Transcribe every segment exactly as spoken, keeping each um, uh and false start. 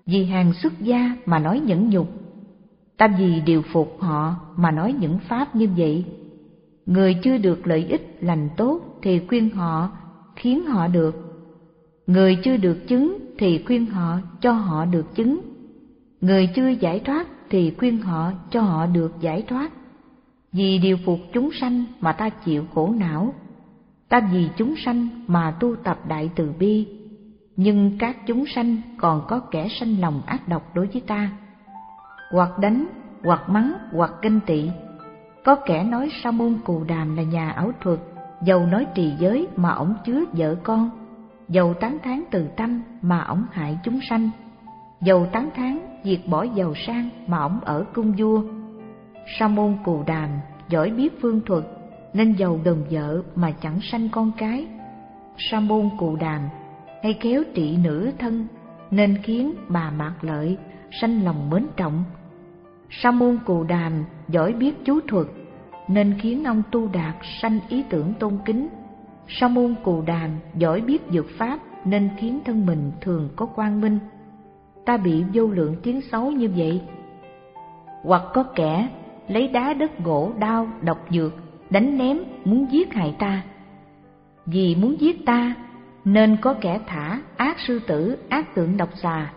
Vì hàng xuất gia mà nói nhẫn nhục, ta vì điều phục họ mà nói những pháp như vậy. Người chưa được lợi ích lành tốt thì khuyên họ, khiến họ được. Người chưa được chứng thì khuyên họ, cho họ được chứng. Người chưa giải thoát thì khuyên họ, cho họ được giải thoát. Vì điều phục chúng sanh mà ta chịu khổ não. Ta vì chúng sanh mà tu tập đại từ bi. Nhưng các chúng sanh còn có kẻ sanh lòng ác độc đối với ta, hoặc đánh, hoặc mắng, hoặc ganh tị. Có kẻ nói Sa môn Cù Đàm là nhà ảo thuật, dầu nói trì giới mà ổng chứa vợ con, dầu tán thán từ tâm mà ổng hại chúng sanh, dầu tán thán diệt bỏ giàu sang mà ổng ở cung vua. Sa môn Cù Đàm giỏi biết phương thuật, nên giàu gần vợ mà chẳng sanh con cái. Sa môn Cù Đàm hay khéo trị nữ thân, nên khiến bà Mạc Lợi sanh lòng mến trọng. Sa môn Cù Đàm giỏi biết chú thuật, nên khiến ông Tu Đạt sanh ý tưởng tôn kính. Sa môn Cù Đàm giỏi biết dược pháp, nên khiến thân mình thường có quang minh. Ta bị vô lượng tiếng xấu như vậy. Hoặc có kẻ lấy đá đất gỗ đao độc dược đánh ném muốn giết hại ta. Vì muốn giết ta nên có kẻ thả ác sư tử, ác tượng độc xà.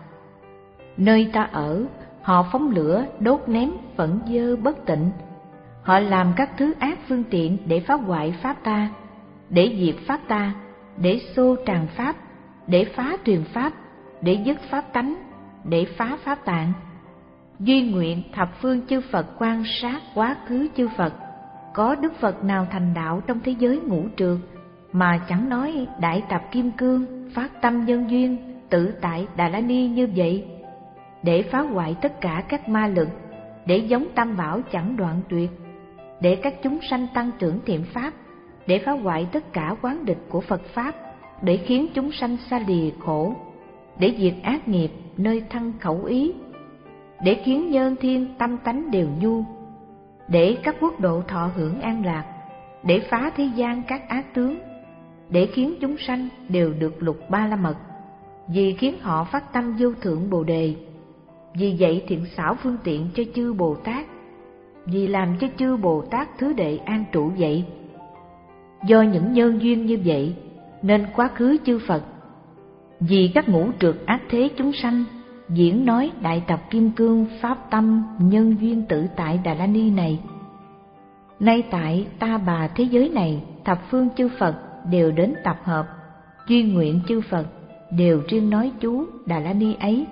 Nơi ta ở, họ phóng lửa đốt ném phẫn dơ bất tịnh. Họ làm các thứ ác phương tiện để phá hoại pháp ta, để diệt pháp ta, để xô tràn pháp, để phá truyền pháp, để dứt pháp tánh, để phá pháp tạng. Duy nguyện thập phương chư Phật quan sát quá khứ chư Phật, có Đức Phật nào thành đạo trong thế giới ngũ trược mà chẳng nói Đại Tập Kim Cương, phát tâm nhân duyên, tự tại Đà La Ni như vậy, để phá hoại tất cả các ma lực, để giống tam bảo chẳng đoạn tuyệt, để các chúng sanh tăng trưởng thiện pháp, để phá hoại tất cả quán địch của Phật pháp, để khiến chúng sanh xa lìa khổ, để diệt ác nghiệp nơi thân khẩu ý, để khiến nhân thiên tâm tánh đều nhu, để các quốc độ thọ hưởng an lạc, để phá thế gian các ác tướng, để khiến chúng sanh đều được lục ba la mật, vì khiến họ phát tâm vô thượng bồ đề. Vì vậy thiện xảo phương tiện cho chư Bồ Tát, vì làm cho chư Bồ Tát thứ đệ an trụ vậy. Do những nhân duyên như vậy nên quá khứ chư Phật vì các ngũ trược ác thế chúng sanh diễn nói Đại Tập Kim Cương pháp tâm nhân duyên tự tại Đà La Ni này. Nay tại ta bà thế giới này, thập phương chư Phật đều đến tập hợp, duy nguyện chư Phật đều riêng nói chú Đà La Ni ấy.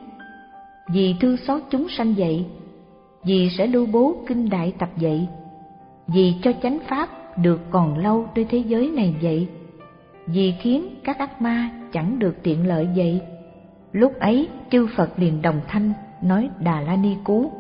Vì thương xót chúng sanh vậy, vì sẽ lưu bố kinh Đại Tập vậy, vì cho chánh pháp được còn lâu trên thế giới này vậy, vì khiến các ác ma chẳng được tiện lợi vậy. Lúc ấy chư Phật liền đồng thanh nói Đà La Ni cú.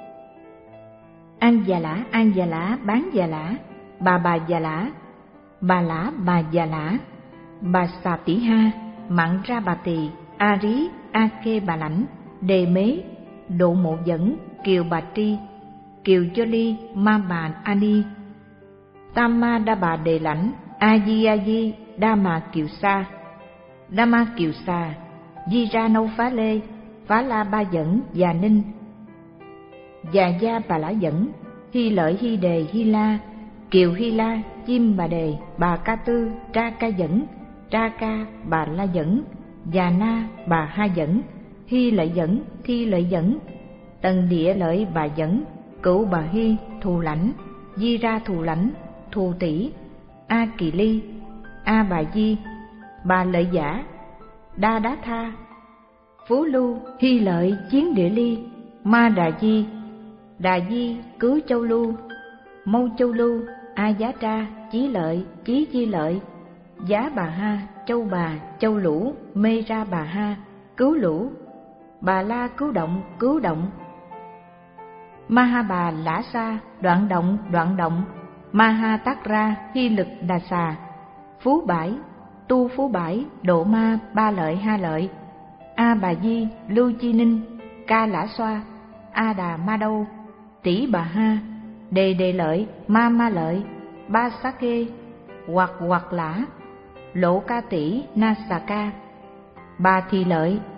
An Già Lã, An Già Lã, Bán Già Lã, Bà Bà Già Lã, Bà Lã Bà Già Lã, Bà Xà Tỷ Ha, Mặn Ra Bà Tỳ, A Rí, A Kê Bà Lãnh, Đề Mế, Độ Mộ Dẫn, Kiều Bà Tri, Kiều Cho Ly, Ma Bà A Ni, Tam Ma Đa Bà Đề Lãnh, A Di A Di, Đa Mà Kiều Sa, Đa Ma Kiều Sa, Di Ra Nâu Phá Lê, Phá La Ba Dẫn, Già Ninh, Già Gia Bà Lã Dẫn, Hy Lợi Hy Đề Hy La, Kiều Hy La, Chim Bà Đề, Bà Ca Tư, Tra Ca Dẫn, Tra Ca Bà La Dẫn, Già Na Bà Ha Dẫn, Hy Lợi Dẫn, Thi Lợi Dẫn, Tần Địa Lợi Bà Dẫn, Cửu Bà Hy, Thù Lãnh, Di Ra Thù Lãnh, Thù Tỷ, A Kỳ Ly, A Bà Di, Bà Lợi Giả, Đa Đá Tha, Phú Lưu, Hy Lợi, Chiến Địa Ly, Ma Đà Di, Đà Di, Cứu Châu Lưu, Mâu Châu Lưu, A Giá Tra, Chí Lợi, Chí Chi Lợi, Giá Bà Ha, Châu Bà, Châu Lũ, Mê Ra Bà Ha, Cứu Lũ, Bà La Cứu Động, Cứu Động, Ma Ha Bà Lã Sa, Đoạn Động, Đoạn Động, Ma Ha Tát Ra, Hy Lực Đà Xà, Phú Bãi, Tu Phú Bãi, Độ Ma, Ba Lợi Ha Lợi, A Bà Di, Lưu Chi Ninh, Ca Lã Xoa, A Đà Ma Đâu, Tỷ Bà Ha, Đề Đề Lợi, Ma Ma Lợi, Ba Xá Kê, Hoặc Hoặc Lã, Lộ Ca Tỷ, Na Xà Ca, Bà Thì Lợi,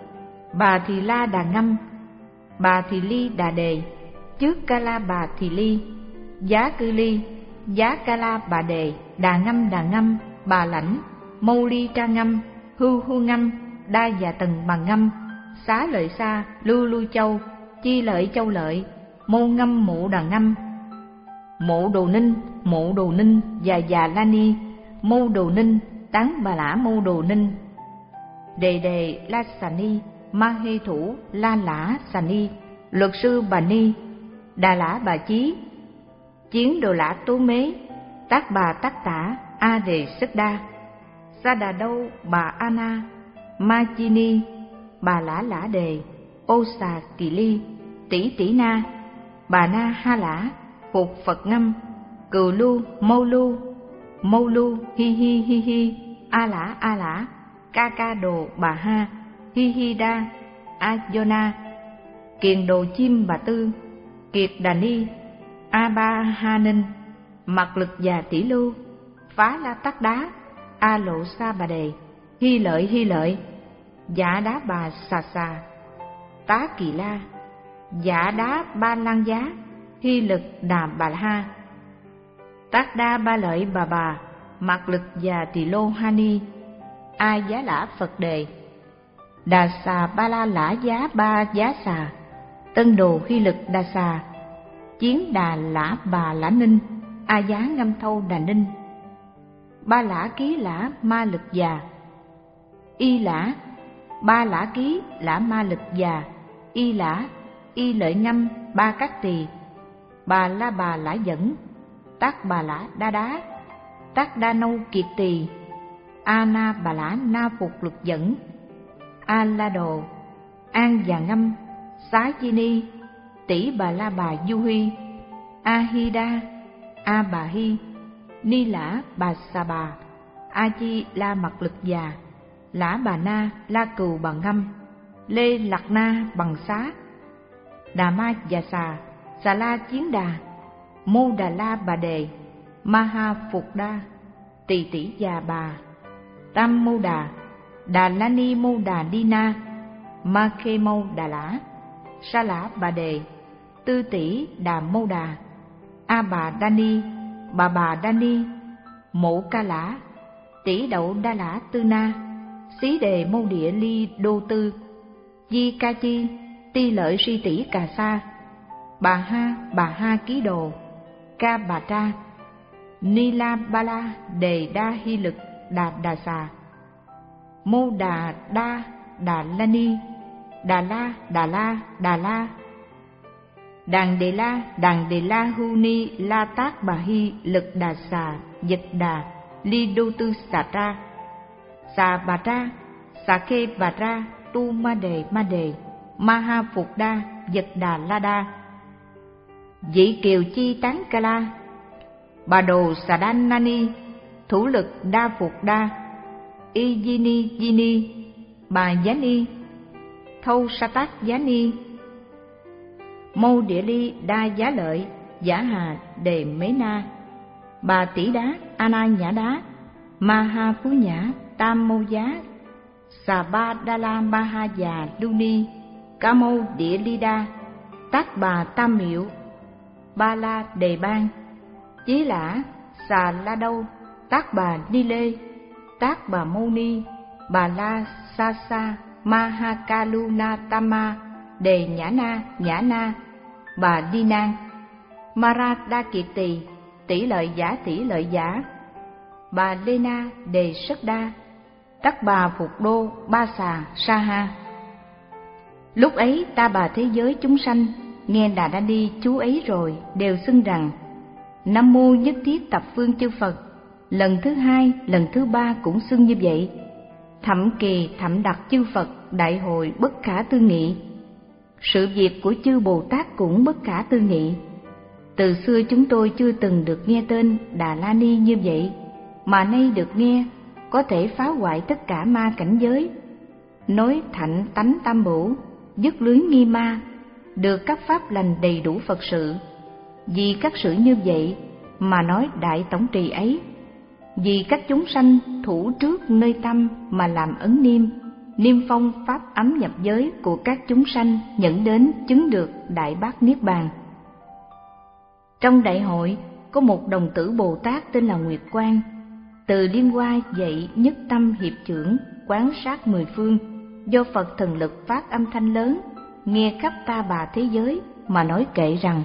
Bà Thì La Đà Ngâm, Bà Thì Ly Đà Đề, trước Ca La Bà Thì Ly, Giá Cư Ly, Giá Ca La Bà Đề, Đà Ngâm Đà Ngâm, Bà Lãnh, Mâu Ly Tra Ngâm, Hưu Hưu Ngâm, Đa Già Tần Bà Ngâm, Xá Lợi Sa, Lưu Lưu Châu, Chi Lợi Châu Lợi, Mô Ngâm Mụ Đà Ngâm, Mộ Đồ Ninh, Mộ Đồ Ninh, Già Già La Ni, Mô Đồ Ninh, Tán Bà Lã Mô Đồ Ninh, Đề Đề La Xà Ni, Ma Hê Thủ La Lã Xà Ni, Luật Sư Bà Ni, Đà Lã Bà Chí, Chiến Đồ Lã Tố Mế, Tác Bà Tác Tả, A Đề Sức Đa, Sa Đà Đâu Bà Ana, Ma Chi Ni, Bà Lã Lã Đề, Ô Xà Kỳ Ly, Tỷ Tỷ Na, Bà Na Ha Lã, Phục Phật Ngâm, Cừu Lưu, Mâu Lưu, Mâu Lưu, Hi Hi Hi Hi, A Lã A Lã, Ca Ca Đồ Bà Ha, Hi Hi Đa, A Yona, Kiền Đồ Chim Bà Tư, Kiệt Đà Ni, A Ba Ha Ninh, Mặt Lực Già Tỷ Lưu, Phá La Tắc Đá, A Lộ Sa Bà Đề, Hy Lợi Hy Lợi, Dạ Đá Bà Xà Xà, Tá Kỳ La, Dạ Đá Ba Lan Giá, Hy Lực Đà Bà Ha, Tác Đa Ba Lợi Bà Bà, Mặt Lực Già Tỳ Lô Ha Ni, A Giá Lã Phật Đề, Đà Xà Ba La Lã Giá Ba Giá Xà, Tân Đồ Hy Lực Đà Xà, Chiến Đà Lã Bà Lã Ninh, A Giá Ngâm Thâu Đà Ninh, Ba Lã Ký Lã Ma Lực Già, Y Lã, Ba Lã Ký Lã Ma Lực Già, Y Lã, Y Lợi Ngâm Ba Cát Tỳ, Bà La Bà Lã Dẫn, Tác Bà Lã Đa Đá, Tác Đa Nâu Kiệt Tỳ, A Na Bà Lã Na Phục Lực Dẫn, A La Đồ, An Già Ngâm, Xá Chi Ni, Tỷ Bà La Bà Du Huy, A Hi Đa, A Bà Hi, Ni Lã Bà Xà Bà, A Chi La Mặt Lực Già, Lã Bà Na La Cừu Bà Ngâm, Lê Lạc Na Bằng Xá, Đà Ma Già Xà, Xà La Chiến Đà, Mô Đà La Bà Đề, Ma Ha Phục Đa, Tỳ Tỷ Già Bà, Tam Mô Đà, Đà La Ni Mô Đà Đi Na, Ma Khê Mô Đà Lã, Sa Lã Bà Đề, Tư Tỷ Đà Mô Đà, A Bà Đa Ni, Bà Bà Đa Ni, Mộ Ca Lã, Tỷ Đậu Đa Lã Tư Na, Xí Đề Mô Địa Ly Đô Tư, Di Ca Chi, Ti Lợi Si Tỷ Cà Sa, Bà Ha Bà Ha Ký Đồ, Ca Bà Tra, Ni La Ba La Đề Đa Hy Lực Đà Đà Xà, Mô Đà Đa Đà La Ni, Đà La Đà La Đà La, Đàn Đề La Đàn Đề La Hu Ni La Tác Bà Hy Lực Đà Xà, Dịch Đà Ly Đô Tư Xà Tra, Xà Bà Tra, Xà Khê Bà Tra, Tu Ma Đề Ma Đề, Ma Ha Phục Đa, Dịch Đà La Đa, Dị Kiều Chi Tán Ca La, Bà Đồ Xà Đan Nani, Thủ Lực Đa Phục Đa, Y Di Ni Di Ni, Bà Giá Ni, Thâu Sa Tác Giá Ni, Mâu Địa Ly Đa Giá Lợi, Giả Hà Đề Mế Na, Bà Tỷ Đá A Na Nhã Đá, Ma Ha Phú Nhã Tam Mâu Giá, Xà Ba Đa La Ma Ha Già Lưu Ni, Ca Mâu Địa Ly Đa, Tác Bà Tam Miệu, Ba La Đề Ban, Chí Lã Xà La Đâu, Tác Bà Ni Lê, Tác Bà Mâu Ni, Bà La Sa Sa Ma Ha Ca Lu Na Tama, Đề Nhã Na Nhã Na, Bà Đi Nan, Ma Ra Đa Kiệt Tỳ, Tỷ Lợi Giả Tỷ Lợi Giả, Bà Lê Na Đề Sức Đa, Tắc Bà Phục Đô Ba Xà Sa Ha. Lúc ấy ta bà thế giới chúng sanh nghe Đà Đa Ni chú ấy rồi đều xưng rằng: Nam Mô Nhất Thiết Tập Phương Chư Phật. Lần thứ hai, lần thứ ba cũng xưng như vậy. Thậm kỳ thậm đặc chư Phật đại hội bất khả tư nghị. Sự việc của chư Bồ Tát cũng bất khả tư nghị. Từ xưa chúng tôi chưa từng được nghe tên Đà La Ni như vậy, mà nay được nghe, có thể phá hoại tất cả ma cảnh giới, nói thạnh tánh tam bổ, dứt lưới nghi ma, được các pháp lành đầy đủ Phật sự. Vì các sự như vậy mà nói đại tổng trì ấy, vì các chúng sanh thủ trước nơi tâm mà làm ấn niêm, niêm phong pháp ấm nhập giới của các chúng sanh dẫn đến chứng được Đại Bát Niết Bàn. Trong đại hội có một đồng tử Bồ Tát tên là Nguyệt Quang, từ Liên Hoa dạy nhất tâm hiệp chưởng quán sát mười phương, do Phật thần lực phát âm thanh lớn, nghe khắp ta bà thế giới mà nói kệ rằng: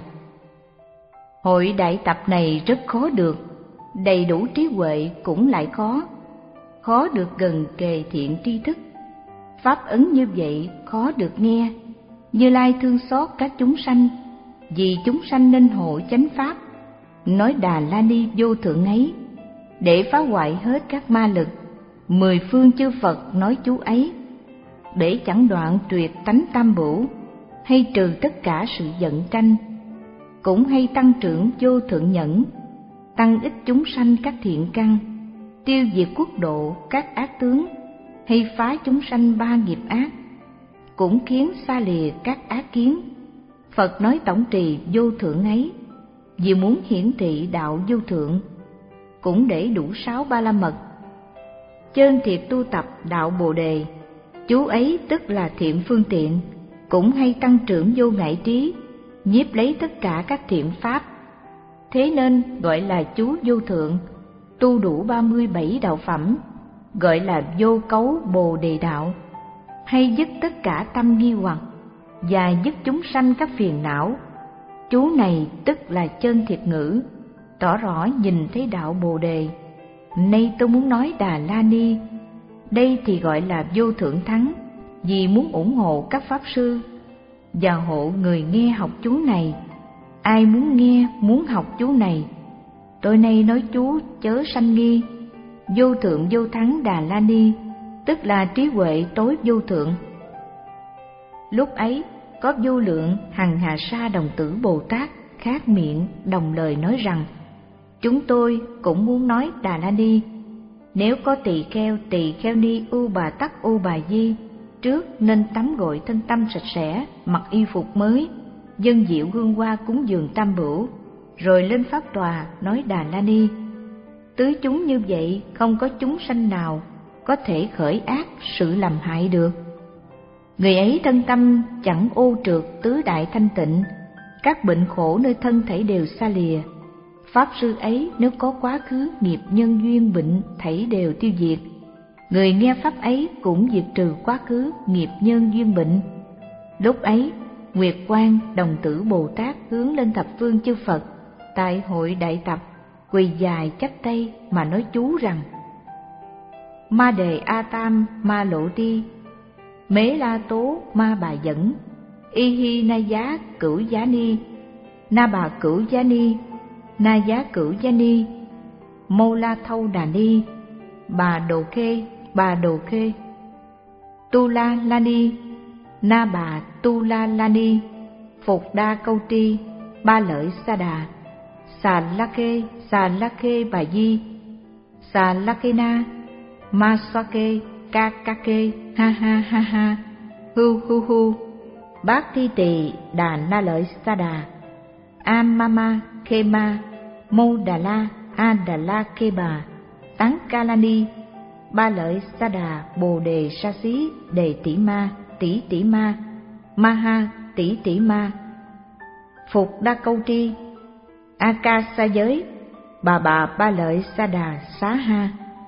hội đại tập này rất khó được, đầy đủ trí huệ cũng lại khó, khó được gần kề thiện tri thức. Pháp ấn như vậy khó được nghe. Như Lai thương xót các chúng sanh, vì chúng sanh nên hộ chánh pháp, nói Đà La Ni vô thượng ấy, để phá hoại hết các ma lực. Mười phương chư Phật nói chú ấy, để chẳng đoạn tuyệt tánh tam bửu, hay trừ tất cả sự giận tranh, cũng hay tăng trưởng vô thượng nhẫn, tăng ích chúng sanh các thiện căn, tiêu diệt quốc độ các ác tướng, hay phá chúng sanh ba nghiệp ác, cũng khiến xa lìa các ác kiến. Phật nói tổng trì vô thượng ấy, vì muốn hiển thị đạo vô thượng, cũng để đủ sáu ba la mật. Chơn thiệt tu tập đạo Bồ Đề, chú ấy tức là thiện phương tiện, cũng hay tăng trưởng vô ngại trí, nhiếp lấy tất cả các thiện pháp. Thế nên gọi là chú vô thượng, tu đủ ba mươi bảy đạo phẩm, gọi là vô cấu Bồ Đề đạo, hay dứt tất cả tâm nghi hoặc và dứt chúng sanh các phiền não. Chú này tức là chân thiệt ngữ, tỏ rõ nhìn thấy đạo Bồ Đề. Nay tôi muốn nói Đà La Ni, đây thì gọi là vô thượng thắng, vì muốn ủng hộ các pháp sư và hộ người nghe học chú này. Ai muốn nghe, muốn học chú này, tôi nay nói chú chớ sanh nghi. Vô thượng vô thắng Đà La Ni, tức là trí huệ tối vô thượng. Lúc ấy có vô lượng hằng hà sa đồng tử Bồ Tát khác miệng đồng lời nói rằng: chúng tôi cũng muốn nói Đà La Ni. Nếu có tỳ kheo tỳ kheo ni U Bà Tắc U Bà Di, trước nên tắm gội thân tâm sạch sẽ, mặc y phục mới, dâng diệu hương hoa cúng dường tam bửu, rồi lên pháp tòa nói Đà La Ni. Tứ chúng như vậy không có chúng sanh nào có thể khởi ác sự làm hại được. Người ấy thân tâm chẳng ô trượt tứ đại thanh tịnh, các bệnh khổ nơi thân thể đều xa lìa. Pháp sư ấy nếu có quá khứ nghiệp nhân duyên bệnh thảy đều tiêu diệt. Người nghe pháp ấy cũng diệt trừ quá khứ nghiệp nhân duyên bệnh. Lúc ấy Nguyệt Quang đồng tử Bồ Tát hướng lên thập phương chư Phật tại hội đại tập, quỳ dài chắp tay mà nói chú rằng: Ma Đề A Tam Ma Lộ Ti, Mế La Tố Ma Bà Dẫn, Y Hi Na Giá Cửu Giá Ni, Na Bà Cửu Giá Ni, Na Giá Cửu Giá Ni, Mô La Thâu Đà Ni, Bà Đồ Khê Bà Đồ Khê, Tu La La Ni, Na Bà Tu La La Ni, Phục Đa Câu Tri, Ba Lợi Sa Đà, Xà La Kê Xà La Kê Bà Di, Xà La Kê Na, Ma Xoa Kê Ca Ca Kê, Ha Ha Ha Ha, Hu Hu Hu, Bát Thi Tỳ Đà Na Lợi Sa Đà, Am Ma Ma Khê Ma, Mô Đà La A Đà La Kê Bà, Tán Ca La Ni, Ba Lợi Sa Đà Bồ Đề Sa Xí Đề Tỷ Ma Tỷ Tỷ Ma, Ma Ha Tỷ Tỷ Ma, Phục Đa Câu Tri, A Ca Sa Giới, Bà Bà Ba Lợi Sa Đà Xá Ha.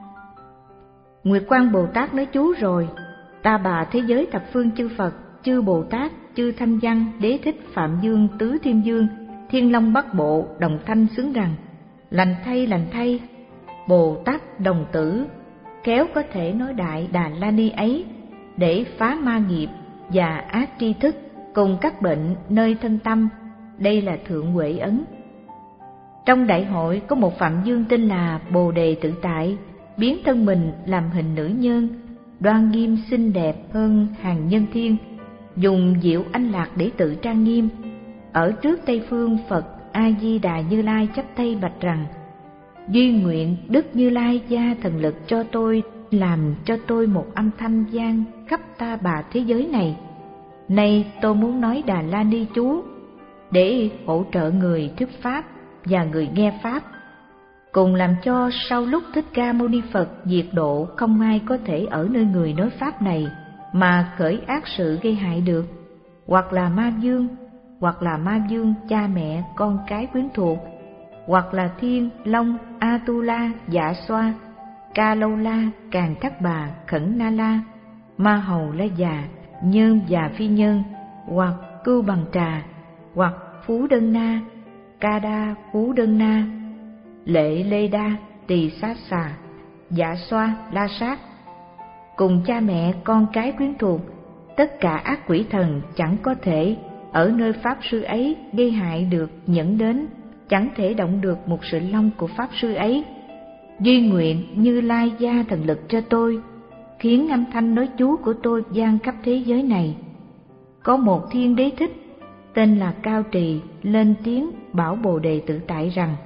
Nguyệt Quang Bồ Tát nói chú rồi, ta bà thế giới thập phương chư Phật, chư Bồ Tát, chư Thanh Văn, Đế Thích, Phạm Dương, Tứ Thiên Dương, Thiên Long Bắc Bộ đồng thanh xứng rằng: lành thay, lành thay, Bồ Tát đồng tử khéo có thể nói đại Đà La Ni ấy, để phá ma nghiệp và ác tri thức cùng các bệnh nơi thân tâm. Đây là thượng huệ ấn. Trong đại hội có một Phạm Dương tên là Bồ Đề Tự Tại, biến thân mình làm hình nữ nhân, đoan nghiêm xinh đẹp hơn hàng nhân thiên, dùng diệu anh lạc để tự trang nghiêm. Ở trước Tây Phương Phật A Di Đà Như Lai chắp tay bạch rằng: duy nguyện Đức Như Lai gia thần lực cho tôi, làm cho tôi một âm thanh vang khắp ta bà thế giới này. Nay tôi muốn nói Đà La Ni chú để hỗ trợ người thuyết pháp và người nghe pháp, cùng làm cho sau lúc Thích Ca Mâu Ni Phật diệt độ không ai có thể ở nơi người nói pháp này mà khởi ác sự gây hại được, hoặc là ma vương, hoặc là ma vương cha mẹ con cái quyến thuộc, hoặc là thiên, long, Atula, Dạ Xoa, Ca Lâu La, Càn Thắt Bà, Khẩn Na La, Ma Hầu La Già, Nhơn và Phi Nhơn, hoặc Cưu Bằng Trà, hoặc Phú Đơn Na, Ca Đa Phú Đơn Na, Lệ Lê Đa, Tỳ Sát Xà, Dạ Xoa, La Sát, cùng cha mẹ con cái quyến thuộc. Tất cả ác quỷ thần chẳng có thể ở nơi pháp sư ấy gây hại được nhẫn đến, chẳng thể động được một sợi lông của pháp sư ấy. Duy nguyện Như Lai gia thần lực cho tôi, khiến âm thanh nói chú của tôi vang khắp thế giới này. Có một thiên đế thích tên là Cao Trì lên tiếng bảo Bồ Đề Tự Tại rằng: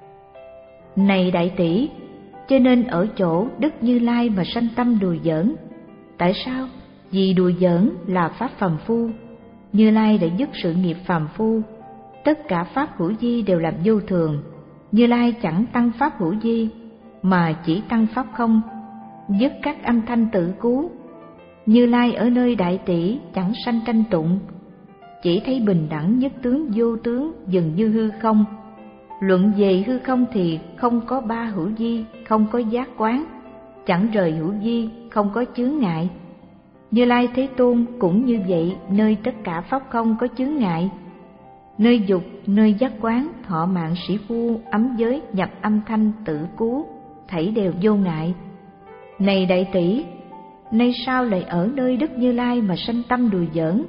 Này đại tỷ, cho nên ở chỗ Đức Như Lai mà sanh tâm đùa giỡn. Tại sao? Vì đùa giỡn là pháp phàm phu. Như Lai đã dứt sự nghiệp phàm phu, tất cả pháp hữu vi đều là vô thường. Như Lai chẳng tăng pháp hữu vi, mà chỉ tăng pháp không, dứt các âm thanh tự cứu. Như Lai ở nơi đại tỷ chẳng sanh tranh tụng, chỉ thấy bình đẳng nhất tướng vô tướng, dường như hư không. Luận về hư không thì không có ba hữu vi, không có giác quán, chẳng rời hữu vi, không có chướng ngại. Như Lai Thế Tôn cũng như vậy, nơi tất cả pháp không có chướng ngại. Nơi dục, nơi giác quán, thọ mạng sĩ phu, ấm giới, nhập âm thanh, tự cứu, thảy đều vô ngại. Này đại tỷ, nay sao lại ở nơi Đức Như Lai mà sanh tâm đùa giỡn?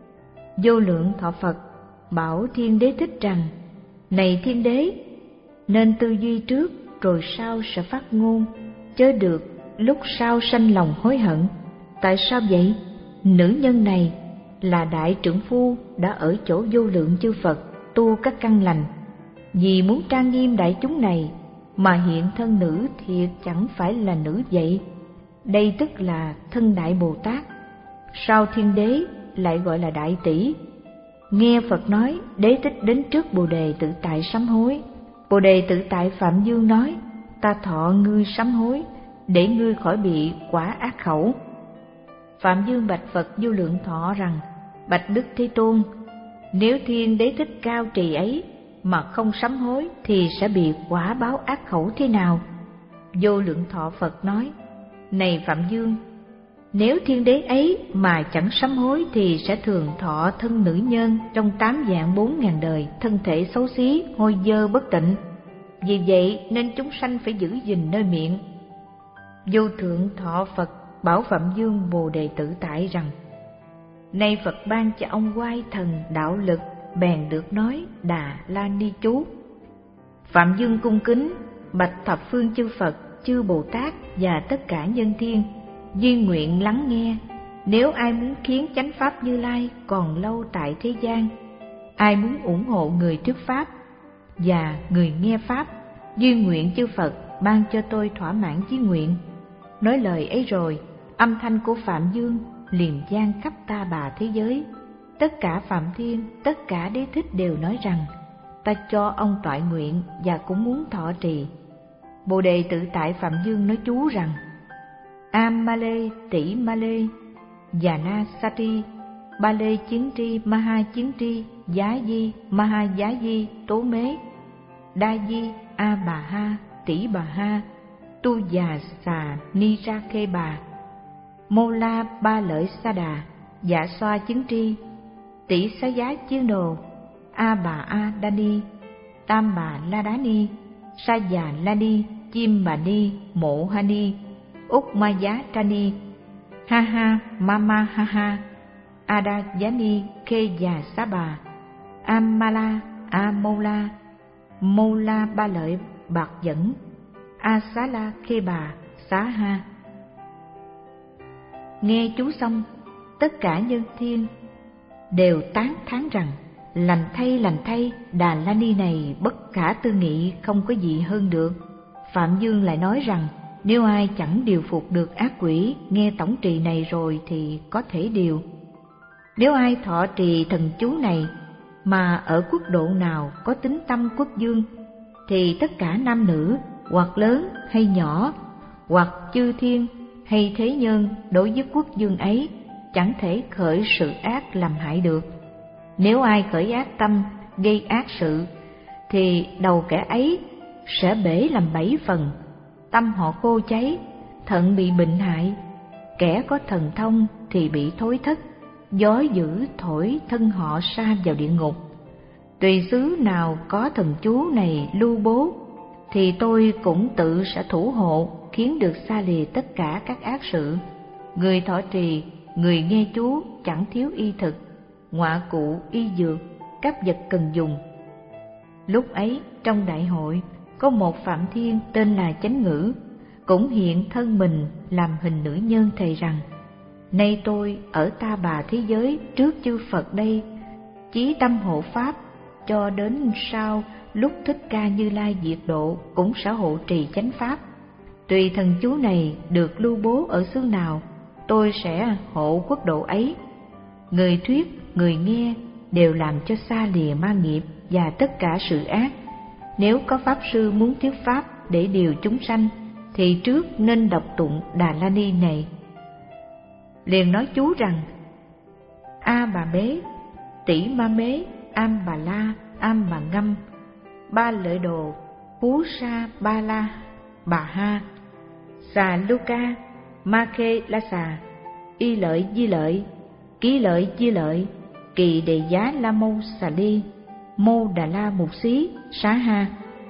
Vô Lượng Thọ Phật bảo Thiên Đế Thích rằng: Này Thiên Đế, nên tư duy trước rồi sau sẽ phát ngôn, chớ được lúc sau sanh lòng hối hận. Tại sao vậy? Nữ nhân này là đại trưởng phu đã ở chỗ vô lượng chư Phật tu các căn lành, vì muốn trang nghiêm đại chúng này mà hiện thân nữ thiệt chẳng phải là nữ vậy. Đây tức là thân Đại Bồ Tát. Sao Thiên Đế lại gọi là đại tỷ? Nghe Phật nói, Đế Thích đến trước Bồ Đề Tự Tại sám hối. Bồ Đề Tự Tại Phạm Dương nói: Ta thọ ngươi sám hối, để ngươi khỏi bị quả ác khẩu. Phạm Dương bạch Phật Vô Lượng Thọ rằng: Bạch Đức Thế Tôn, nếu Thiên Đế Thích Cao Trì ấy mà không sám hối thì sẽ bị quả báo ác khẩu thế nào? Vô Lượng Thọ Phật nói: Này Phạm Dương, nếu Thiên Đế ấy mà chẳng sám hối thì sẽ thường thọ thân nữ nhân trong tám vạn bốn ngàn đời, thân thể xấu xí, hôi dơ bất tịnh. Vì vậy nên chúng sanh phải giữ gìn nơi miệng. Vô Thượng Thọ Phật bảo Phạm Dương Bồ Đề Tự Tại rằng: Nay Phật ban cho ông oai thần đạo lực, bèn được nói Đà La Ni chú. Phạm Dương cung kính bạch thập phương chư Phật, chư Bồ Tát và tất cả nhân thiên, duy nguyện lắng nghe. Nếu ai muốn khiến chánh pháp Như Lai còn lâu tại thế gian, ai muốn ủng hộ người thuyết pháp và người nghe pháp, duy nguyện chư Phật ban cho tôi thỏa mãn chí nguyện. Nói lời ấy rồi, âm thanh của Phạm Dương liền vang khắp ta bà thế giới. Tất cả Phạm Thiên, tất cả Đế Thích đều nói rằng: Ta cho ông toại nguyện và cũng muốn thọ trì. Bồ Đề Tự Tại Phạm Dương nói chú rằng: Am Ma Lê Tỷ Ma Lê, Già Na Sati, Ba Lê Chiến Tri Maha Chiến Tri, Giá Di Maha Giá Di Tố Mế, Đa Di A Bà Ha Tỷ Bà Ha, Tu Già Xà Ni Ra Khê Bà, Mô La Ba Lợi Sa Đà, Dạ Xoa Chiến Tri, Tỷ Xá Giá Chiến Đồ, A Bà A Đa Ni, Tam Bà La Đá Ni, Sa Già La Ni, Chim Bà Ni, Mộ Ha Ni, Úc Ma Giá Tra Ni, Ha Ha Ma Ma Ha Ha, A Đa Giá Ni Khê Già Xá Bà, Am Ma La A Mô La, Mô La Ba Lợi Bạc Dẫn, A Xá La Khê Bà Xá Ha. Nghe chú xong, tất cả nhân thiên đều tán thán rằng: Lành thay, lành thay, Đà La Ni này bất khả tư nghị, không có gì hơn được. Phạm Dương lại nói rằng: Nếu ai chẳng điều phục được ác quỷ, nghe tổng trì này rồi thì có thể điều. Nếu ai thọ trì thần chú này mà ở quốc độ nào có tính tâm quốc dương, thì tất cả nam nữ, hoặc lớn hay nhỏ, hoặc chư thiên hay thế nhân, đối với quốc dương ấy chẳng thể khởi sự ác làm hại được. Nếu ai khởi ác tâm, gây ác sự, thì đầu kẻ ấy sẽ bể làm bảy phần, tâm họ khô cháy, thận bị bệnh hại. Kẻ có thần thông thì bị thối thất, gió dữ thổi thân họ sa vào địa ngục. Tùy xứ nào có thần chú này lưu bố, thì tôi cũng tự sẽ thủ hộ, khiến được xa lìa tất cả các ác sự. Người thọ trì, người nghe chú chẳng thiếu y thực, ngọa cụ, y dược, các vật cần dùng. Lúc ấy trong đại hội có một Phạm Thiên tên là Chánh Ngữ, cũng hiện thân mình làm hình nữ nhân, thầy rằng: nay tôi ở Ta Bà thế giới trước chư Phật đây, chí tâm hộ pháp, cho đến sau lúc Thích Ca Như Lai diệt độ cũng sẽ hộ trì chánh pháp. Tùy thần chú này được lưu bố ở xứ nào, tôi sẽ hộ quốc độ ấy. Người thuyết, người nghe đều làm cho xa lìa ma nghiệp và tất cả sự ác. Nếu có pháp sư muốn thuyết pháp để điều chúng sanh, thì trước nên đọc tụng Đà La Ni này. Liền nói chú rằng: A Bà Bế, Tỷ Ma Mế, Am Bà La, Am Bà Ngâm, Ba Lợi Đồ, Phú Sa Ba La, Bà Ha, Xà Luca, Ma Khê La Xà, Y Lợi Di Lợi, Ký Lợi Di Lợi, Kỳ Đề Giá La Mâu Xà Ly, Mô Đà La Mục Xí, Xá Ha.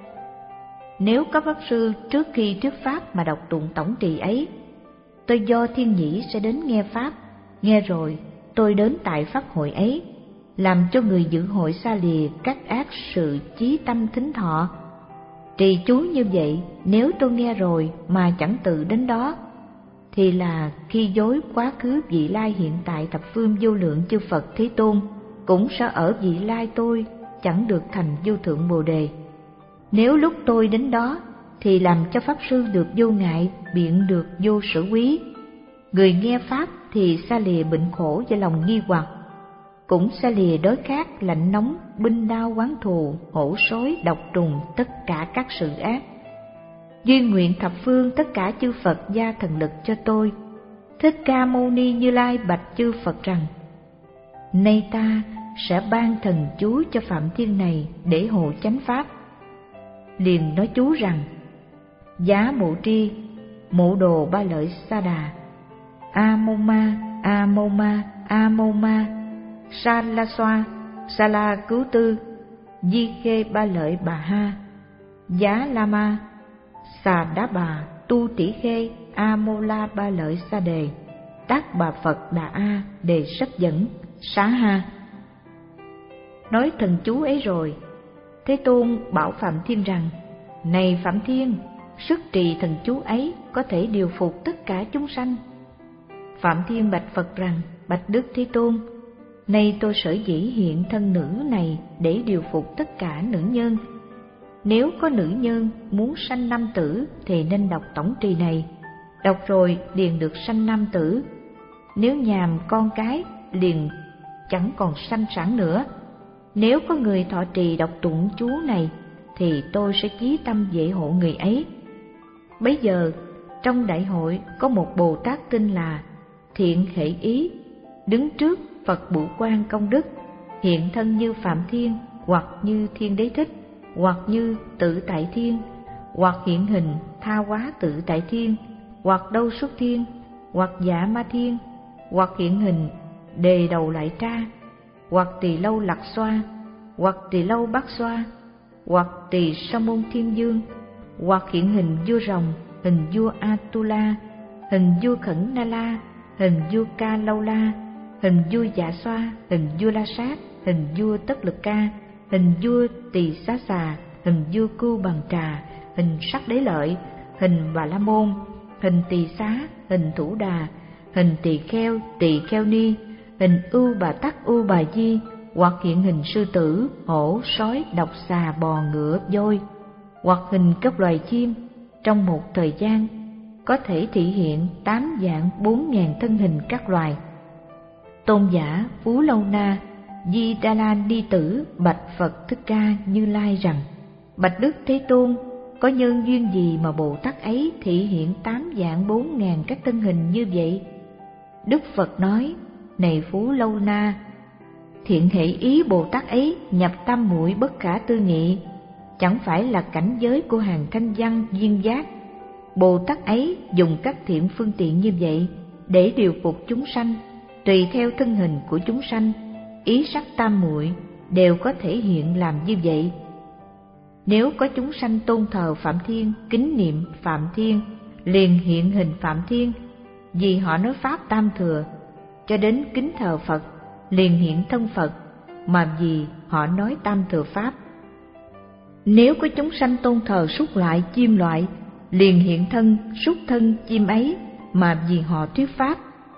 Nếu có pháp sư trước khi thuyết pháp mà đọc tụng tổng trì ấy, tôi do thiên nhĩ sẽ đến nghe pháp. Nghe rồi tôi đến tại pháp hội ấy, làm cho người dự hội xa lìa các ác sự chí tâm thính thọ. Trì chú như vậy, nếu tôi nghe rồi mà chẳng tự đến đó, thì là khi dối quá khứ vị lai hiện tại thập phương vô lượng chư Phật Thế Tôn, cũng sẽ ở vị lai tôi chẳng được thành vô thượng Bồ Đề. Nếu lúc tôi đến đó, thì làm cho pháp sư được vô ngại, biện được vô sở quý. Người nghe pháp thì xa lìa bệnh khổ và lòng nghi hoặc, cũng xa lìa đói khát, lạnh nóng, binh đao, oán thù, hổ sói, độc trùng, tất cả các sự ác. Duyên nguyện thập phương tất cả chư Phật gia thần lực cho tôi. Thích Ca Mâu Ni Như Lai bạch chư Phật rằng: nay ta sẽ ban thần chú cho Phạm Thiên này để hộ chánh pháp. Liền nói chú rằng: Giá Mộ Tri, Mộ Đồ Ba Lợi Sa Đà, A Mâu Ma, A Mâu Ma, A Mâu Ma, Sa La Xoa, Sa La Cứu Tư, Di Khê Ba Lợi Bà Ha, Giá La Ma, Xà Đá Bà, Tu Tỷ Khê, A Mô La Ba Lợi Sa Đề, Tác Bà Phật Đà A Đề Sắc Dẫn, Xá Ha. Nói thần chú ấy rồi, Thế Tôn bảo Phạm Thiên rằng: này Phạm Thiên, sức trì thần chú ấy có thể điều phục tất cả chúng sanh. Phạm Thiên bạch Phật rằng: bạch Đức Thế Tôn, nay tôi sở dĩ hiện thân nữ này để điều phục tất cả nữ nhân. Nếu có nữ nhân muốn sanh nam tử thì nên đọc tổng trì này, đọc rồi liền được sanh nam tử. Nếu nhàm con cái liền chẳng còn sanh sản nữa. Nếu có người thọ trì đọc tụng chú này thì tôi sẽ chí tâm vệ hộ người ấy. Bấy giờ trong đại hội có một Bồ Tát tên là Thiện Hệ Ý, đứng trước Phật Bửu Quang Công Đức, hiện thân như Phạm Thiên, hoặc như Thiên Đế Thích, hoặc như Tự Tại Thiên, hoặc hiện hình Tha Hóa Tự Tại Thiên, hoặc Đâu Xuất Thiên, hoặc Dạ Ma Thiên, hoặc hiện hình Đề Đầu Lại Tra, hoặc Tỳ Lâu Lạc Xoa, hoặc Tỳ Lâu Bắc Xoa, hoặc Tỳ Sa Môn Thiên Dương, hoặc hiện hình vua rồng, hình vua Atula, hình vua Khẩn Na La, hình vua Ca Lâu La, hình vua Dạ Xoa, hình vua La Sát, hình vua Tất Lực Ca, hình vua Tỳ Xá Xà, hình vua Cưu Bằng Trà, hình Sắc Đế Lợi, hình Bà La Môn, hình Tỳ Xá, hình Thủ Đà, hình Tỳ Kheo, Tỳ Kheo Ni, hình Ưu Bà Tắc, Ưu Bà Di, hoặc hiện hình sư tử, hổ, sói, độc xà, bò, ngựa, voi, hoặc hình các loài chim. Trong một thời gian có thể thị hiện tám vạn bốn ngàn thân hình các loài. Tôn giả Phú Lâu Na Di Đà La Ni Tử bạch Phật Thích Ca Như Lai rằng: bạch Đức Thế Tôn, có nhân duyên gì mà Bồ Tát ấy thị hiện tám vạn bốn ngàn các thân hình như vậy? Đức Phật nói: này Phú Lâu Na, thiện hệ ý Bồ Tát ấy nhập tam muội bất khả tư nghị, chẳng phải là cảnh giới của hàng thanh văn duyên giác. Bồ Tát ấy dùng các thiện phương tiện như vậy để điều phục chúng sanh, tùy theo thân hình của chúng sanh, ý sắc tam muội đều có thể hiện làm như vậy. Nếu có chúng sanh tôn thờ Phạm Thiên, kính niệm Phạm Thiên, liền hiện hình Phạm Thiên, vì họ nói pháp tam thừa, cho đến kính thờ Phật, liền hiện thân Phật, mà vì họ nói tam thừa pháp. Nếu có chúng sanh tôn thờ súc loại, chim loại, liền hiện thân súc thân chim ấy, mà vì họ thuyết pháp.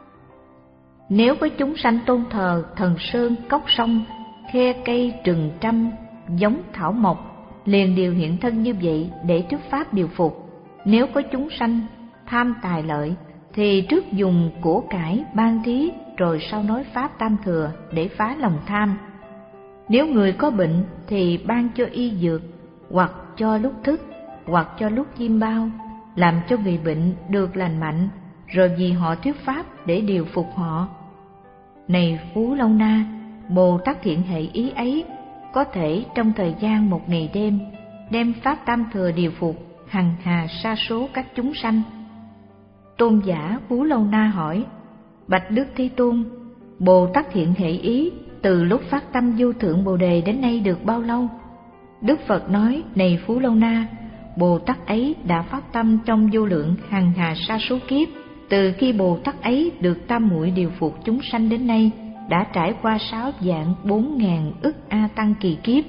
Nếu có chúng sanh tôn thờ thần sơn, cốc sông, khe cây, rừng trăm, giống thảo mộc, liền điều hiện thân như vậy để thuyết pháp điều phục. Nếu có chúng sanh tham tài lợi, thì trước dùng của cải ban thí, rồi sau nói pháp tam thừa để phá lòng tham. Nếu người có bệnh thì ban cho y dược, hoặc cho lúc thức, hoặc cho lúc chiêm bao, làm cho người bệnh được lành mạnh, rồi vì họ thuyết pháp để điều phục họ. Này Phú Lâu Na, Bồ Tát thiện hệ ý ấy có thể trong thời gian một ngày đêm đem pháp tam thừa điều phục hằng hà sa số các chúng sanh. Tôn giả Phú Lâu Na hỏi: Bạch Đức Thế Tôn, Bồ Tát thiện hệ ý từ lúc phát tâm vô thượng Bồ Đề đến nay được bao lâu? Đức Phật nói: Này Phú Lâu Na, Bồ Tát ấy đã phát tâm trong vô lượng hằng hà sa số kiếp. Từ khi Bồ Tát ấy được tam muội điều phục chúng sanh đến nay, đã trải qua sáu vạn bốn ngàn ức a tăng kỳ kiếp.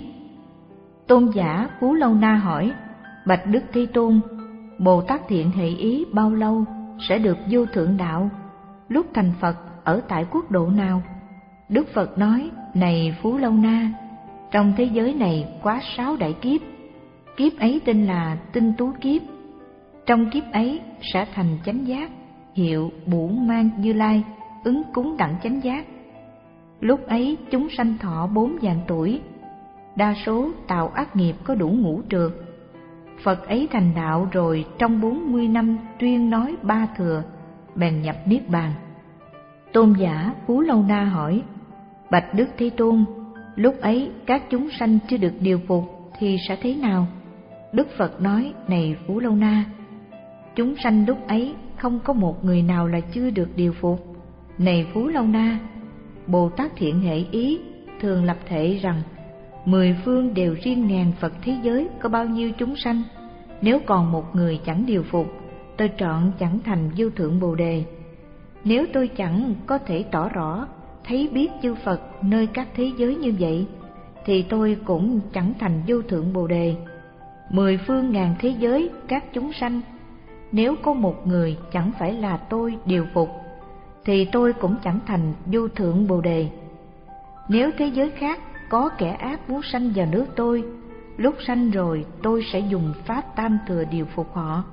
Tôn giả Phú Lâu Na hỏi: Bạch Đức Thế Tôn, Bồ Tát thiện hệ ý bao lâu sẽ được vô thượng đạo? Lúc thành Phật ở tại quốc độ nào? Đức Phật nói: Này Phú Lâu Na, trong thế giới này quá sáu đại kiếp. Kiếp ấy tên là tinh tú kiếp. Trong kiếp ấy sẽ thành chánh giác, hiệu Bổn Mang Như Lai, ứng cúng đẳng chánh giác. Lúc ấy chúng sanh thọ bốn vạn tuổi, đa số tạo ác nghiệp có đủ ngũ trượt. Phật ấy thành đạo rồi trong bốn mươi năm tuyên nói ba thừa, bèn nhập niết bàn. Tôn giả Phú Lâu Na hỏi: Bạch Đức Thế Tôn, lúc ấy các chúng sanh chưa được điều phục thì sẽ thế nào? Đức Phật nói: Này Phú Lâu Na, chúng sanh lúc ấy không có một người nào là chưa được điều phục. Này Phú Lâu Na, Bồ Tát thiện hệ ý thường lập thệ rằng mười phương đều riêng ngàn Phật thế giới có bao nhiêu chúng sanh, nếu còn một người chẳng điều phục, tôi trọn chẳng thành vô thượng Bồ Đề. Nếu tôi chẳng có thể tỏ rõ thấy biết chư Phật nơi các thế giới như vậy, thì tôi cũng chẳng thành vô thượng Bồ Đề. Mười phương ngàn thế giới các chúng sanh, nếu có một người chẳng phải là tôi điều phục, thì tôi cũng chẳng thành vô thượng Bồ Đề. Nếu thế giới khác có kẻ ác muốn sanh vào nước tôi, lúc sanh rồi tôi sẽ dùng pháp tam thừa điều phục họ.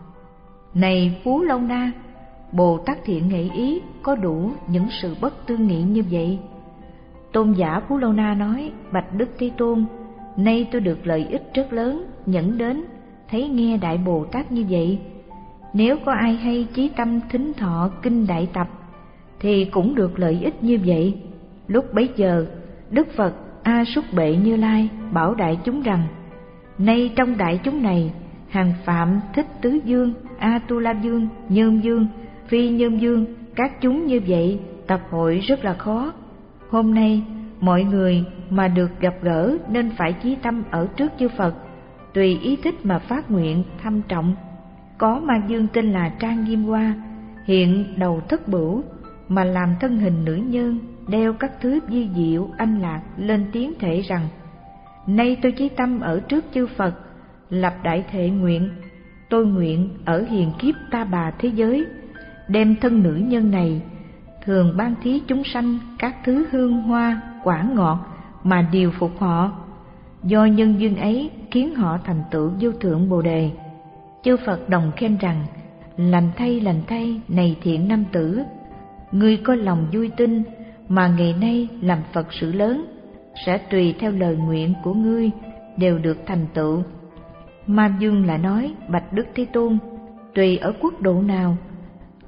Này Phú Lâu Na, Bồ Tát thiện hệ ý có đủ những sự bất tư nghị như vậy. Tôn giả Phú Lâu Na nói: Bạch Đức Thế Tôn, nay tôi được lợi ích rất lớn nhẫn đến thấy nghe Đại Bồ Tát như vậy. Nếu có ai hay chí tâm thính thọ kinh Đại Tập thì cũng được lợi ích như vậy. Lúc bấy giờ Đức Phật A Súc Bệ Như Lai bảo đại chúng rằng: Nay trong đại chúng này, hàng Phạm Thích Tứ Dương, A Tu La Dương, Nhơn Dương, Phi Nhơn Dương, các chúng như vậy tập hội rất là khó. Hôm nay mọi người mà được gặp gỡ nên phải chí tâm ở trước chư Phật, tùy ý thích mà phát nguyện thâm trọng. Có ma dương tên là Trang Nghiêm Hoa, hiện đầu thất bửu, mà làm thân hình nữ nhân, đeo các thứ vi diệu anh lạc, lên tiếng thệ rằng: Nay tôi chí tâm ở trước chư Phật, lập đại thệ nguyện, tôi nguyện ở hiền kiếp Ta Bà thế giới, đem thân nữ nhân này thường ban thí chúng sanh các thứ hương hoa quả ngọt mà điều phục họ. Do nhân duyên ấy khiến họ thành tựu vô thượng Bồ Đề. Chư Phật đồng khen rằng: Lành thay, lành thay, này thiện nam tử, ngươi có lòng vui tin mà ngày nay làm Phật sự lớn, sẽ tùy theo lời nguyện của ngươi đều được thành tựu. Ma Dương lại nói: Bạch Đức Thế Tôn, tùy ở quốc độ nào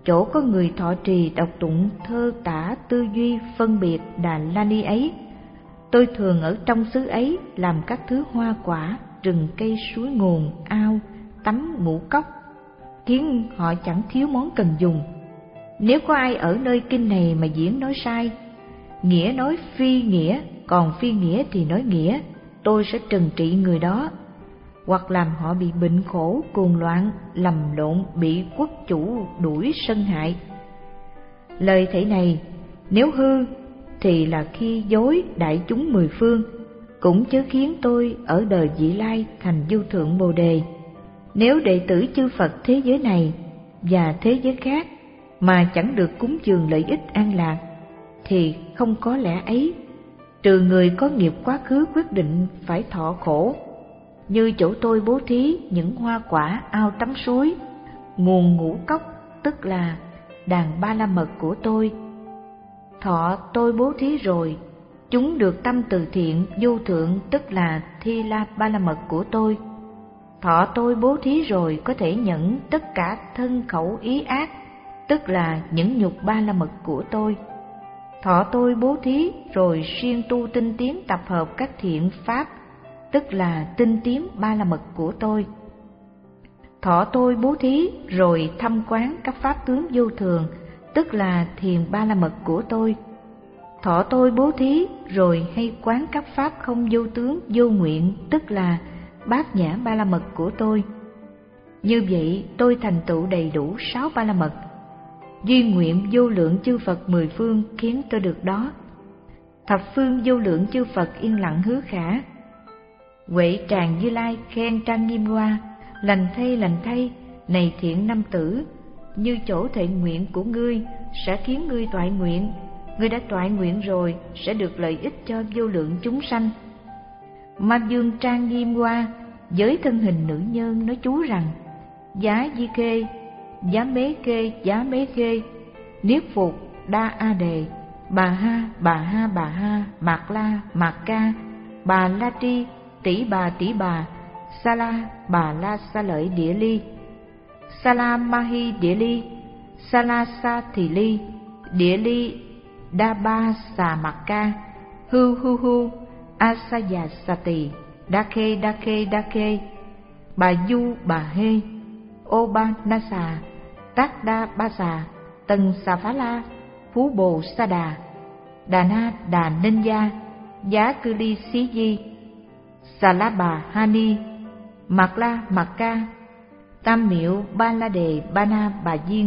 chỗ có người thọ trì đọc tụng thơ tả tư duy phân biệt Đà La Ni ấy. Tôi thường ở trong xứ ấy làm các thứ hoa quả, rừng cây, suối nguồn, ao, tắm, ngũ cốc, khiến họ chẳng thiếu món cần dùng. Nếu có ai ở nơi kinh này mà diễn nói sai, nghĩa nói phi nghĩa, còn phi nghĩa thì nói nghĩa, tôi sẽ trừng trị người đó, hoặc làm họ bị bệnh khổ, cuồng loạn, lầm lộn, bị quốc chủ đuổi sân hại. Lời thảy này nếu hư thì là khi dối đại chúng mười phương, cũng chớ khiến tôi ở đời vị lai thành vô thượng Bồ Đề. Nếu đệ tử chư Phật thế giới này và thế giới khác mà chẳng được cúng dường lợi ích an lạc, thì không có lẽ ấy, trừ người có nghiệp quá khứ quyết định phải thọ khổ. Như chỗ tôi bố thí những hoa quả, ao tắm suối, nguồn ngũ cốc, tức là đàn ba la mật của tôi. Thọ tôi bố thí rồi, chúng được tâm từ thiện vô thượng, tức là thi la ba la mật của tôi. Thọ tôi bố thí rồi có thể nhận tất cả thân khẩu ý ác, tức là những nhục ba la mật của tôi. Thọ tôi bố thí rồi siêng tu tinh tiến tập hợp các thiện pháp, tức là tinh tiến ba la mật của tôi. Thọ tôi bố thí rồi thăm quán các pháp tướng vô thường, tức là thiền ba la mật của tôi. Thọ tôi bố thí rồi hay quán các pháp không vô tướng vô nguyện, tức là bát nhã ba la mật của tôi. Như vậy tôi thành tựu đầy đủ sáu ba la mật. Duy nguyện vô lượng chư Phật mười phương khiến tôi được đó. Thập phương vô lượng chư Phật yên lặng hứa khả. Huệ tràng Như Lai khen trang nghiêm hoa, lành thay lành thay, này thiện nam tử, như chỗ thệ nguyện của ngươi sẽ khiến ngươi toại nguyện. Ngươi đã toại nguyện rồi sẽ được lợi ích cho vô lượng chúng sanh. Ma Dương trang nghiêm hoa với thân hình nữ nhân nói chú rằng: Giá di kê, giá mế kê, giá mế kê, niết phục, đa a đề, bà ha, bà ha, bà ha, mạc la, mạc ca, bà la tri, tỷ bà tỷ bà, sa la, bà la sa lợi địa ly, sa la ma hi địa ly, sa la sa thì ly, địa ly đa ba xà mạc ca, hư hư hư, asaya sa tỳ, đa khê đa khê đa khê, bà du bà hê, ô ba na xà, tác đa ba xà, tần xà phá la, phú bồ sa đà, đà na đà ninh gia, giá cư ly xí di, xà la bà ha ni, mạc la mạc ca, tam miệu ba la đề ba na bà diên,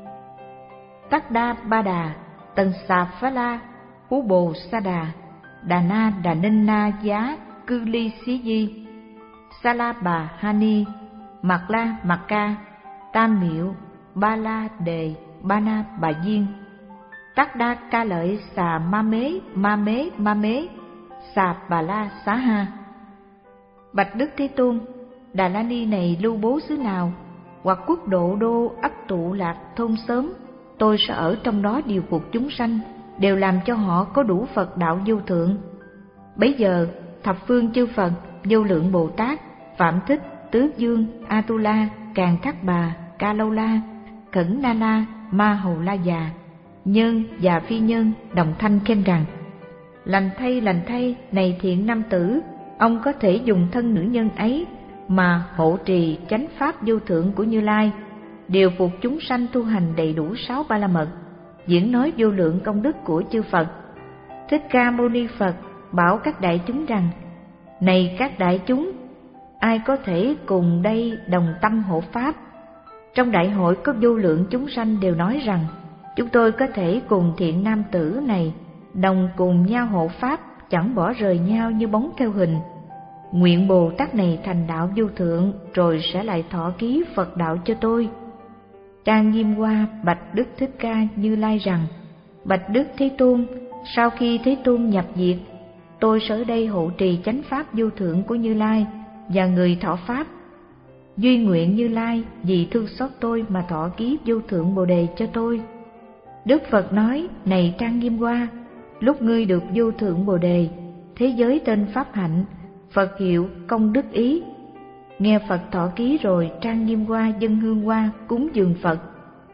tắc đa ba đà, tần xà phá la, phú bồ sa đà, đà na đà ninh na giá cư ly xí di, sa la bà ha ni, mạc la mạc ca, tam miệu ba la đề ba na bà diên, tắc đa ca lợi xà ma mế ma mế ma mế, xà bà la xá ha. Bạch Đức Thế Tôn, Đà La Ni này lưu bố xứ nào, hoặc quốc độ đô ấp tụ lạc thôn xóm, tôi sẽ ở trong đó điều phục chúng sanh, đều làm cho họ có đủ Phật đạo vô thượng. Bấy giờ thập phương chư Phật, vô lượng Bồ Tát, Phạm Thích, Tứ Dương, Atula, Càn Thác Bà, Ca Lâu La, Khẩn Na La, Ma Hầu La Già, nhân và phi nhân đồng thanh khen rằng: Lành thay lành thay, này thiện nam tử, ông có thể dùng thân nữ nhân ấy mà hộ trì chánh pháp vô thượng của Như Lai, điều phục chúng sanh tu hành đầy đủ sáu ba la mật, diễn nói vô lượng công đức của chư Phật. Thích Ca Mâu Ni Phật bảo các đại chúng rằng: Này các đại chúng, ai có thể cùng đây đồng tâm hộ pháp? Trong đại hội có vô lượng chúng sanh đều nói rằng: Chúng tôi có thể cùng thiện nam tử này đồng cùng nhau hộ pháp, chẳng bỏ rời nhau như bóng theo hình. Nguyện Bồ Tát này thành đạo vô thượng, rồi sẽ lại thọ ký Phật đạo cho tôi. Trang nghiêm hoa bạch Đức Thích Ca Như Lai rằng: Bạch Đức Thế Tôn, sau khi Thế Tôn nhập diệt, tôi sẽ ở đây hộ trì chánh pháp vô thượng của Như Lai và người thọ pháp. Duy nguyện Như Lai vì thương xót tôi mà thọ ký vô thượng Bồ Đề cho tôi. Đức Phật nói: Này Trang nghiêm hoa, lúc ngươi được vô thượng Bồ Đề, thế giới tên pháp hạnh, Phật hiệu công đức ý. Nghe Phật thọ ký rồi, Trang nghiêm hoa dâng hương hoa cúng dường Phật.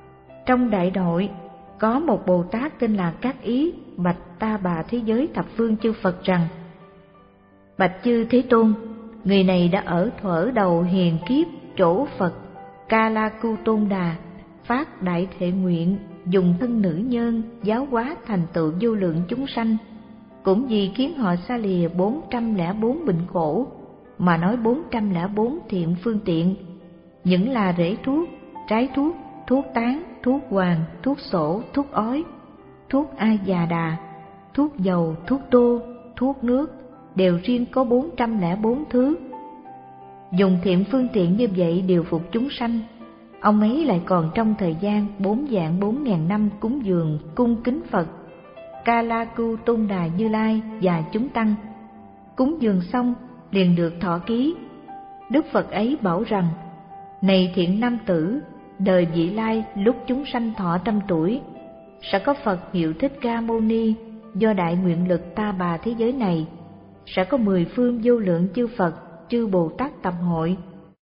Trong đại nội có một Bồ Tát tên là Cát Ý bạch Ta Bà thế giới thập phương chư Phật rằng: Bạch chư Thế Tôn, người này đã ở thuở đầu hiền kiếp chỗ Phật Ca La Cu Tôn Đà phát đại thệ nguyện, dùng thân nữ nhân giáo hóa thành tựu vô lượng chúng sanh, cũng vì khiến họ xa lìa bốn trăm lẻ bốn bệnh khổ mà nói bốn trăm lẻ bốn thiện phương tiện, những là rễ thuốc, trái thuốc, thuốc tán, thuốc hoàng, thuốc sổ, thuốc ói, thuốc a già đà, thuốc dầu, thuốc tô, thuốc nước, đều riêng có bốn trăm lẻ bốn thứ. Dùng thiện phương tiện như vậy điều phục chúng sanh. Ông ấy lại còn trong thời gian bốn vạn bốn ngàn năm cúng dường cung kính Phật Ca La Cu Tôn Đà Như Lai và chúng tăng. Cúng dường xong liền được thọ ký. Đức Phật ấy bảo rằng: Này thiện nam tử, đời vị lai lúc chúng sanh thọ trăm tuổi, sẽ có Phật hiệu Thích Ca Mâu Ni do đại nguyện lực Ta Bà thế giới này, sẽ có mười phương vô lượng chư Phật, chư Bồ Tát tập hội